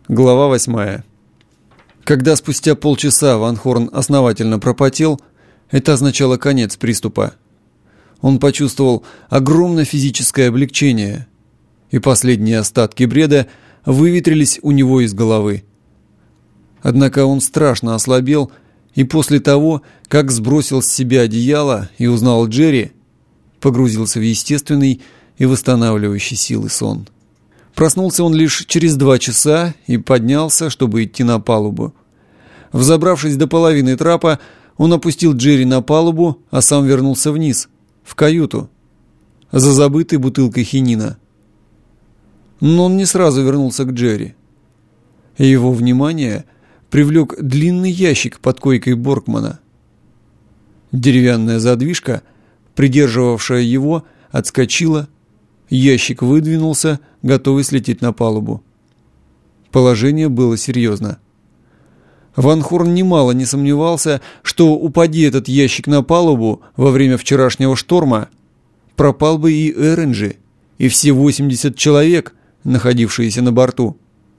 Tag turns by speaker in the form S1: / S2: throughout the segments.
S1: Глава 8. Когда спустя полчаса Ван Хорн основательно пропотел, это означало конец приступа. Он почувствовал огромное физическое облегчение, и последние остатки бреда выветрились у него из головы. Однако он страшно ослабел, и после того, как сбросил с себя одеяло и узнал Джерри, погрузился в естественный и восстанавливающий силы сон. Проснулся он лишь через 2 часа и поднялся, чтобы идти на палубу. Взобравшись до половины трапа, он опустил Джерри на палубу, а сам вернулся вниз, в каюту, за забытой бутылкой хинина. Но он не сразу вернулся к Джерри. Его внимание привлек длинный ящик под койкой Боркмана. Деревянная задвижка, придерживавшая его, отскочила. Ящик выдвинулся, готовый слететь на палубу. Положение было серьезно. Ван Хорн немало не сомневался, что, упади этот ящик на палубу во время вчерашнего шторма, пропал бы и Эренджи, и все 80 человек, находившиеся на борту.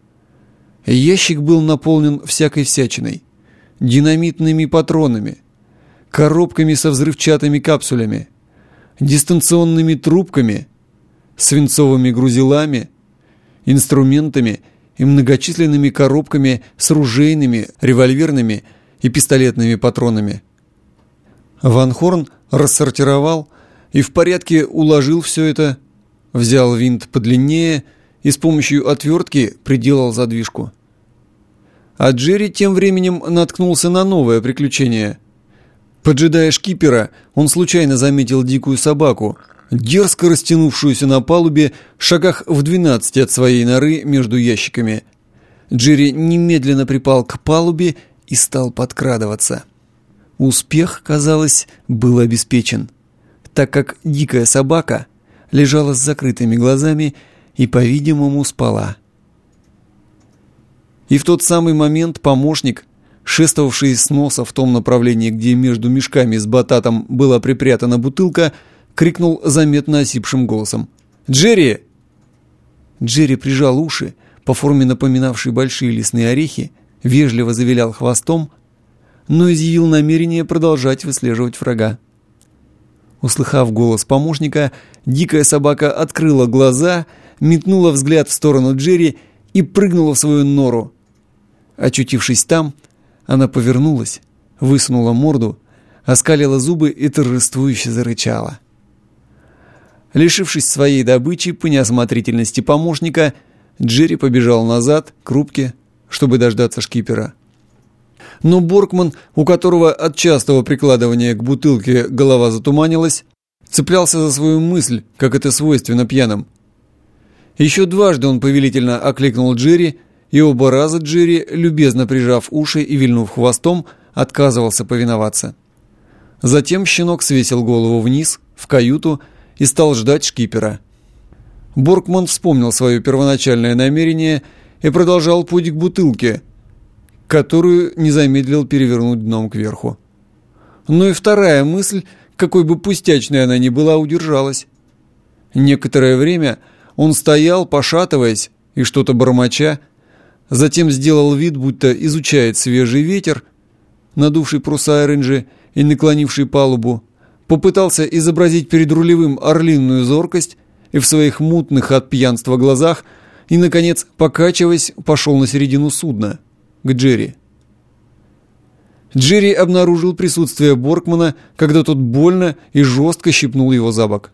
S1: Ящик был наполнен всякой всячиной, динамитными патронами, коробками со взрывчатыми капсулями, дистанционными трубками, свинцовыми грузилами, инструментами и многочисленными коробками с ружейными, револьверными и пистолетными патронами. Ван Хорн рассортировал и в порядке уложил все это, взял винт подлиннее и с помощью отвертки приделал задвижку. А Джерри тем временем наткнулся на новое приключение. Поджидая шкипера, он случайно заметил дикую собаку, дерзко растянувшуюся на палубе шагах в 12 от своей норы между ящиками. Джерри немедленно припал к палубе и стал подкрадываться. Успех, казалось, был обеспечен, так как дикая собака лежала с закрытыми глазами и, по-видимому, спала. И в тот самый момент помощник, шествовавший с носа в том направлении, где между мешками с бататом была припрятана бутылка, крикнул заметно осипшим голосом: «Джерри!» Джерри прижал уши, по форме напоминавшие большие лесные орехи, вежливо завилял хвостом, но изъявил намерение продолжать выслеживать врага. Услыхав голос помощника, дикая собака открыла глаза, метнула взгляд в сторону Джерри и прыгнула в свою нору. Очутившись там, она повернулась, высунула морду, оскалила зубы и торжествующе зарычала. Лишившись своей добычи по неосмотрительности помощника, Джерри побежал назад к рубке, чтобы дождаться шкипера. Но Боркман, у которого от частого прикладывания к бутылке голова затуманилась, цеплялся за свою мысль, как это свойственно пьяным. Еще дважды он повелительно окликнул Джерри, и оба раза Джерри, любезно прижав уши и вильнув хвостом, отказывался повиноваться. Затем щенок свесил голову вниз, в каюту, и стал ждать шкипера. Боркман вспомнил свое первоначальное намерение и продолжал путь к бутылке, которую не замедлил перевернуть дном кверху. Но и вторая мысль, какой бы пустячной она ни была, удержалась. Некоторое время он стоял, пошатываясь и что-то бормоча, затем сделал вид, будто изучает свежий ветер, надувший паруса Эренджи и наклонивший палубу, попытался изобразить перед рулевым орлиную зоркость и в своих мутных от пьянства глазах и, наконец, покачиваясь, пошел на середину судна, к Джерри. Джерри обнаружил присутствие Боркмана, когда тот больно и жестко щипнул его за бок.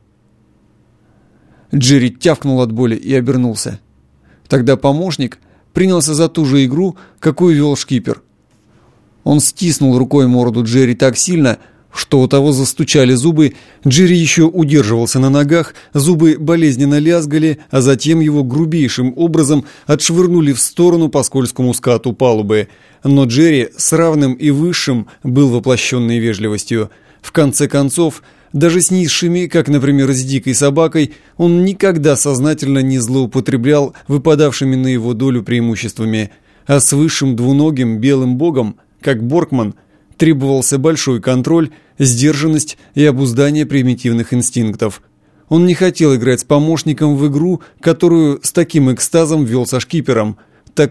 S1: Джерри тявкнул от боли и обернулся. Тогда помощник принялся за ту же игру, какую вел шкипер. Он стиснул рукой морду Джерри так сильно, что у того застучали зубы. Джерри еще удерживался на ногах, зубы болезненно лязгали, а затем его грубейшим образом отшвырнули в сторону по скользкому скату палубы. Но Джерри с равным и высшим был воплощенной вежливостью. В конце концов, даже с низшими, как, например, с дикой собакой, он никогда сознательно не злоупотреблял выпадавшими на его долю преимуществами, а с высшим двуногим белым богом, как Боркман, требовался большой контроль, сдержанность и обуздание примитивных инстинктов. Он не хотел играть с помощником в игру, которую с таким экстазом вел со шкипером, так как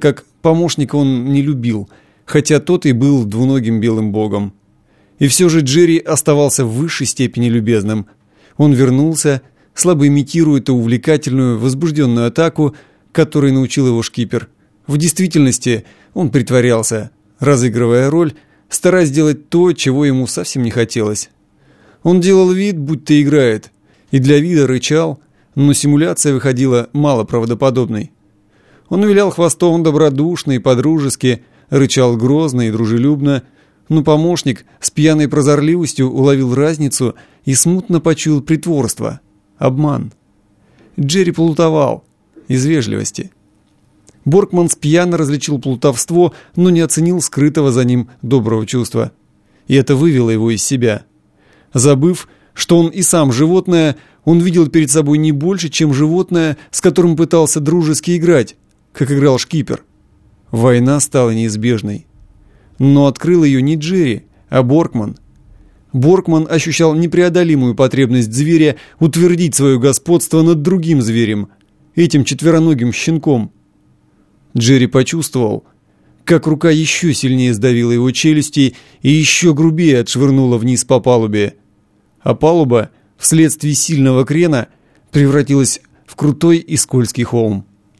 S1: помощника он не любил, хотя тот и был двуногим белым богом. И все же Джерри оставался в высшей степени любезным. Он вернулся, слабо имитируя ту увлекательную, возбужденную атаку, которой научил его шкипер. В действительности он притворялся, разыгрывая роль, стараясь сделать то, чего ему совсем не хотелось. Он делал вид, будто играет, и для вида рычал, но симуляция выходила малоправдоподобной. Он вилял хвостом добродушно и подружески, рычал грозно и дружелюбно, но помощник с пьяной прозорливостью уловил разницу и смутно почуял притворство, обман. Джерри плутовал из вежливости. Боркман пьяно различил плутовство, но не оценил скрытого за ним доброго чувства. И это вывело его из себя. Забыв, что он и сам животное, он видел перед собой не больше, чем животное, с которым пытался дружески играть, как играл шкипер. Война стала неизбежной. Но открыл ее не Джерри, а Боркман. Боркман ощущал непреодолимую потребность зверя утвердить свое господство над другим зверем, этим четвероногим щенком. Джерри почувствовал, как рука еще сильнее сдавила его челюсти и еще грубее отшвырнула вниз по палубе. А палуба, вследствие сильного крена, превратилась в крутой и скользкий холм.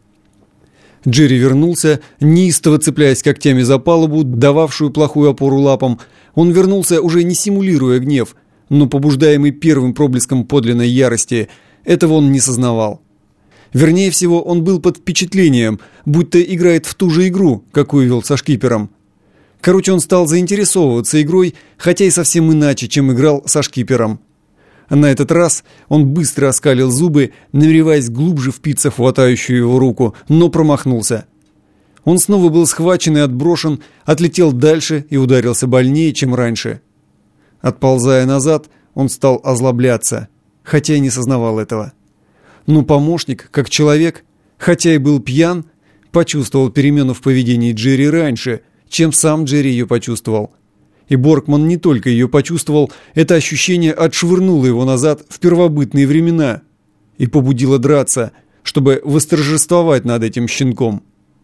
S1: Джерри вернулся, неистово цепляясь когтями за палубу, дававшую плохую опору лапам. Он вернулся, уже не симулируя гнев, но побуждаемый первым проблеском подлинной ярости. Этого он не сознавал. Вернее всего, он был под впечатлением, будто играет в ту же игру, какую вел со шкипером. Короче, он стал заинтересовываться игрой, хотя и совсем иначе, чем играл со шкипером. На этот раз он быстро оскалил зубы, намереваясь глубже впиться в хватающую его руку, но промахнулся. Он снова был схвачен и отброшен, отлетел дальше и ударился больнее, чем раньше. Отползая назад, он стал озлобляться, хотя и не сознавал этого. Но помощник, как человек, хотя и был пьян, почувствовал перемену в поведении Джерри раньше, чем сам Джерри ее почувствовал. И Боркман не только ее почувствовал, это ощущение отшвырнуло его назад в первобытные времена и побудило драться, чтобы восторжествовать над этим щенком.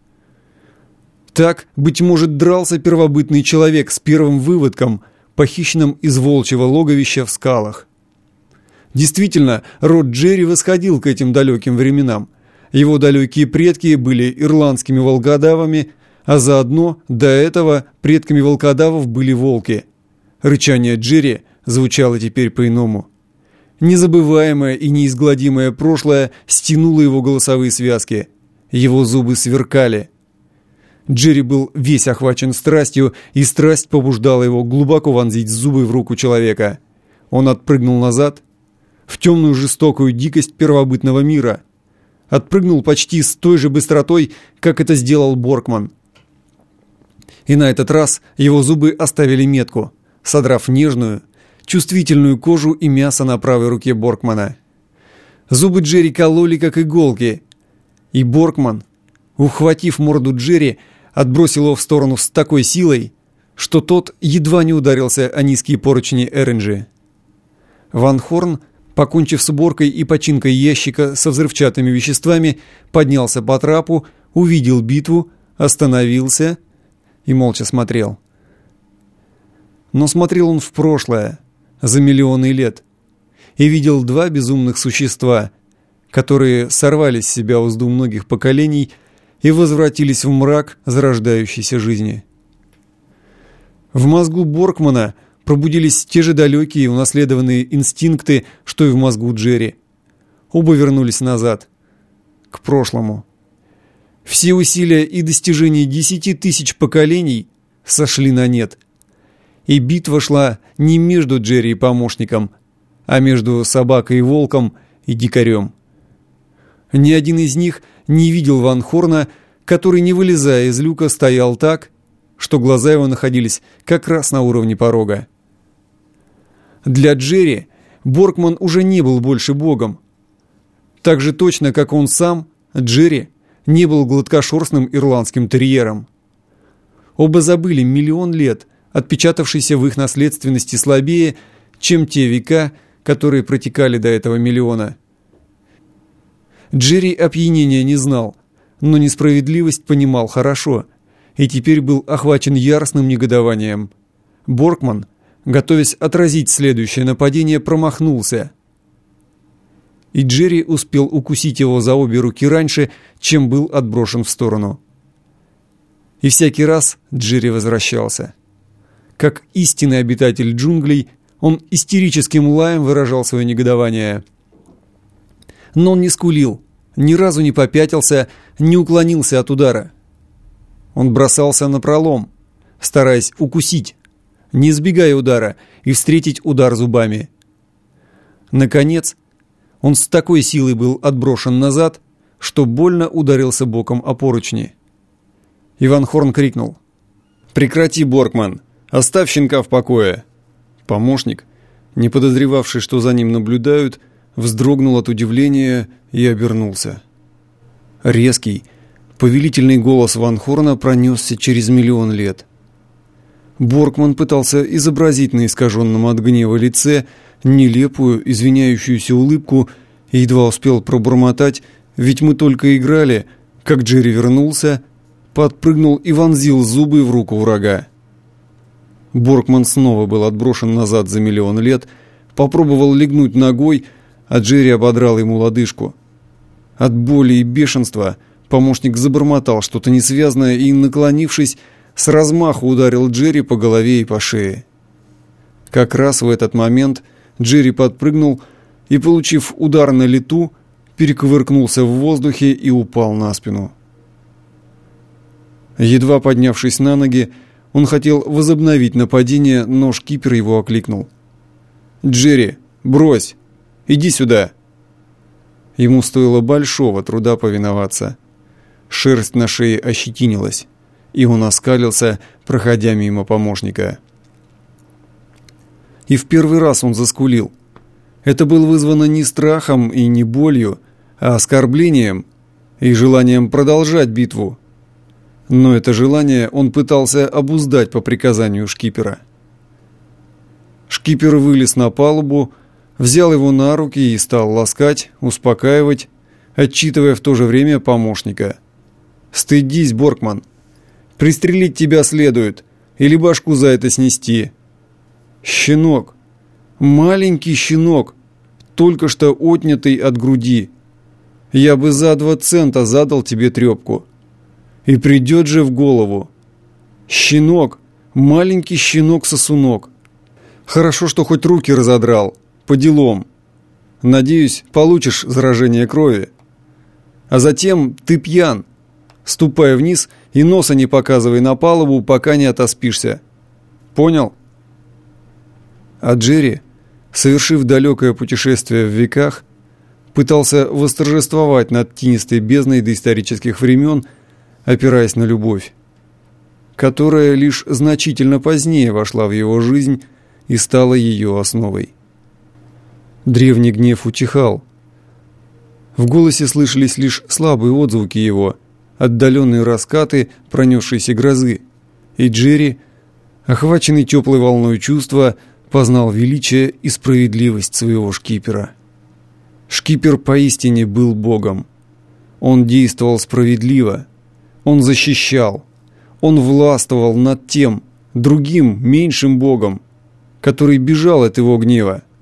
S1: Так, быть может, дрался первобытный человек с первым выводком, похищенным из волчьего логовища в скалах. Действительно, род Джерри восходил к этим далеким временам. Его далекие предки были ирландскими волкодавами, а заодно до этого предками волкодавов были волки. Рычание Джерри звучало теперь по-иному. Незабываемое и неизгладимое прошлое стянуло его голосовые связки. Его зубы сверкали. Джерри был весь охвачен страстью, и страсть побуждала его глубоко вонзить зубы в руку человека. Он отпрыгнул назад в темную жестокую дикость первобытного мира. Отпрыгнул почти с той же быстротой, как это сделал Боркман. И на этот раз его зубы оставили метку, содрав нежную, чувствительную кожу и мясо на правой руке Боркмана. Зубы Джерри кололи, как иголки, и Боркман, ухватив морду Джерри, отбросил его в сторону с такой силой, что тот едва не ударился о низкие поручни Эринджи. Ван Хорн, покончив с уборкой и починкой ящика со взрывчатыми веществами, поднялся по трапу, увидел битву, остановился и молча смотрел. Но смотрел он в прошлое, за миллионы лет, и видел два безумных существа, которые сорвали с себя узду многих поколений и возвратились в мрак зарождающейся жизни. В мозгу Боркмана пробудились те же далекие унаследованные инстинкты, что и в мозгу Джерри. Оба вернулись назад, к прошлому. Все усилия и достижения 10 тысяч поколений сошли на нет. И битва шла не между Джерри и помощником, а между собакой и волком и дикарем. Ни один из них не видел Ван Хорна, который, не вылезая из люка, стоял так, что глаза его находились как раз на уровне порога. Для Джерри Боркман уже не был больше богом. Так же точно, как он сам, Джерри не был гладкошерстным ирландским терьером. Оба забыли миллион лет, отпечатавшийся в их наследственности слабее, чем те века, которые протекали до этого миллиона. Джерри опьянения не знал, но несправедливость понимал хорошо, и теперь был охвачен яростным негодованием. Боркман, готовясь отразить следующее нападение, промахнулся. И Джерри успел укусить его за обе руки раньше, чем был отброшен в сторону. И всякий раз Джерри возвращался. Как истинный обитатель джунглей, он истерическим лаем выражал свое негодование. Но он не скулил, ни разу не попятился, не уклонился от удара. Он бросался напролом, стараясь укусить, не избегая удара, и встретить удар зубами. Наконец, он с такой силой был отброшен назад, что больно ударился боком о поручни. И Ван Хорн крикнул: «Прекрати, Боркман! Оставь щенка в покое!» Помощник, не подозревавший, что за ним наблюдают, вздрогнул от удивления и обернулся. Резкий, повелительный голос Ван Хорна пронесся через миллион лет. Боркман пытался изобразить на искаженном от гнева лице нелепую, извиняющуюся улыбку и едва успел пробормотать: «Ведь мы только играли», как Джерри вернулся, подпрыгнул и вонзил зубы в руку врага. Боркман снова был отброшен назад за миллион лет, попробовал легнуть ногой, а Джерри ободрал ему лодыжку. От боли и бешенства помощник забормотал что-то несвязное и, наклонившись, с размаху ударил Джерри по голове и по шее. Как раз в этот момент Джерри подпрыгнул и, получив удар на лету, перекувыркнулся в воздухе и упал на спину. Едва поднявшись на ноги, он хотел возобновить нападение, но шкипер его окликнул: «Джерри, брось! Иди сюда!» Ему стоило большого труда повиноваться. Шерсть на шее ощетинилась, и он оскалился, проходя мимо помощника. И в первый раз он заскулил. Это было вызвано не страхом и не болью, а оскорблением и желанием продолжать битву. Но это желание он пытался обуздать по приказанию шкипера. Шкипер вылез на палубу, взял его на руки и стал ласкать, успокаивать, отчитывая в то же время помощника. «Стыдись, Боркман! Пристрелить тебя следует, или башку за это снести. Щенок, маленький щенок, только что отнятый от груди. Я бы за 2 цента задал тебе трепку. И придет же в голову. Щенок, маленький щенок-сосунок. Хорошо, что хоть руки разодрал, по делам. Надеюсь, получишь заражение крови. А затем ты пьян. Ступай вниз и носа не показывай на палубу, пока не отоспишься. Понял?» А Джерри, совершив далекое путешествие в веках, пытался восторжествовать над тинистой бездной доисторических времен, опираясь на любовь, которая лишь значительно позднее вошла в его жизнь и стала ее основой. Древний гнев утихал. В голосе слышались лишь слабые отзвуки его, отдаленные раскаты пронесшейся грозы, и Джерри, охваченный теплой волной чувства, познал величие и справедливость своего шкипера. Шкипер поистине был богом. Он действовал справедливо. Он защищал. Он властвовал над тем, другим, меньшим богом, который бежал от его гнева.